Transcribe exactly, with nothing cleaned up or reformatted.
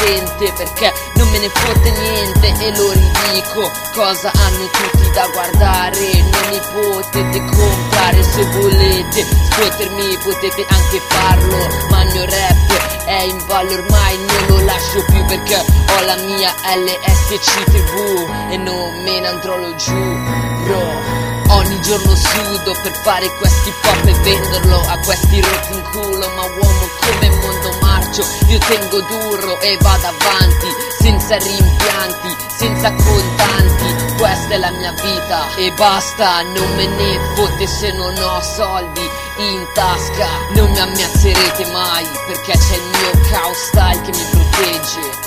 gente, perché non me ne fotte niente e lo ridico. Cosa hanno tutti da guardare? Non mi potete comprare, se volete sfottermi potete anche farlo, ma il mio rap è in ballo ormai, non lo lascio più perché ho la mia L S C tivù e non me ne andrò lo giù, bro. Ogni giorno sudo per fare questi pop e venderlo a questi rotti in culo, ma uomo come mondo marcio, io tengo duro e vado avanti, senza rimpianti, senza contanti, questa è la mia vita e basta, non me ne fotte se non ho soldi in tasca, non mi ammazzerete mai perché c'è il mio Chaos Style che mi protegge.